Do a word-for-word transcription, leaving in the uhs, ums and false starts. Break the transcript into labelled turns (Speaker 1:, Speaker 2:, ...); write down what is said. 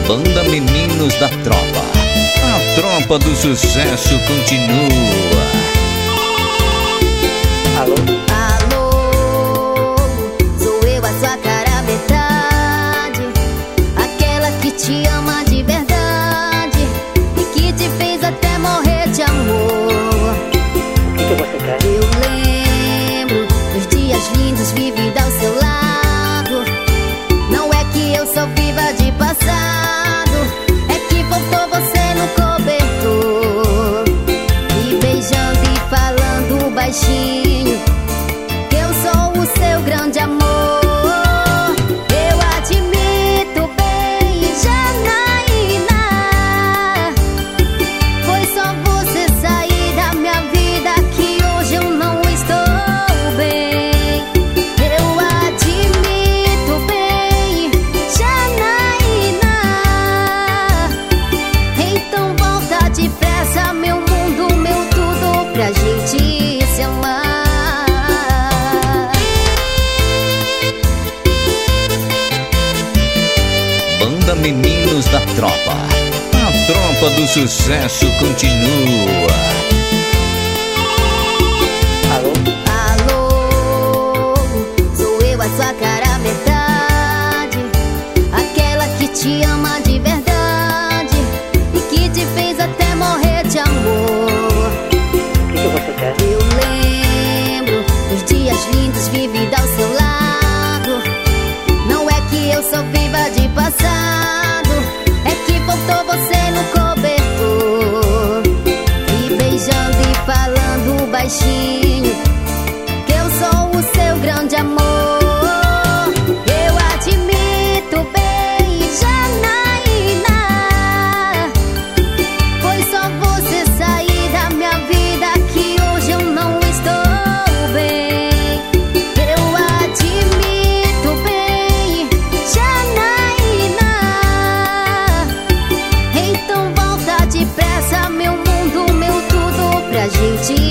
Speaker 1: Banda Meninos da Tropa. A tropa do sucesso continua.
Speaker 2: Alô?
Speaker 3: Alô, sou eu, a sua cara metade, aquela que te ama de verdade e que te fez até morrer de amor.
Speaker 2: O que, que você quer?
Speaker 3: Eu lembro dos dias lindos vividos ao seu lado. Não é que eu só viva de passado, é que faltou você no cobertor, me beijando e falando baixinho que eu sou o seu grande amor. Eu admito bem, Janaína, foi só você sair da minha vida que hoje eu não estou bem. Eu admito bem, Janaína, então volta depressa, meu mundo, meu tudo, pra gente se amar.
Speaker 1: Banda Meninos da Tropa. A tropa do sucesso continua.
Speaker 2: Alô?
Speaker 3: Alô, sou eu, a sua cara metade, aquela que te ama de verdade e que te fez até morrer de amor.
Speaker 2: O que, que você quer?
Speaker 3: Eu lembro dos dias lindos vividos ao seu lado. Não é que eu só viva de passado, é que faltou você no cobertor, me beijando e falando baixinho que eu sou o seu grande amor. Eu admito bem, Janaína, foi só você sair da minha vida que hoje eu não estou bem. Eu admito bem, Janaína, então volta depressa, meu mundo, meu tudo, pra gente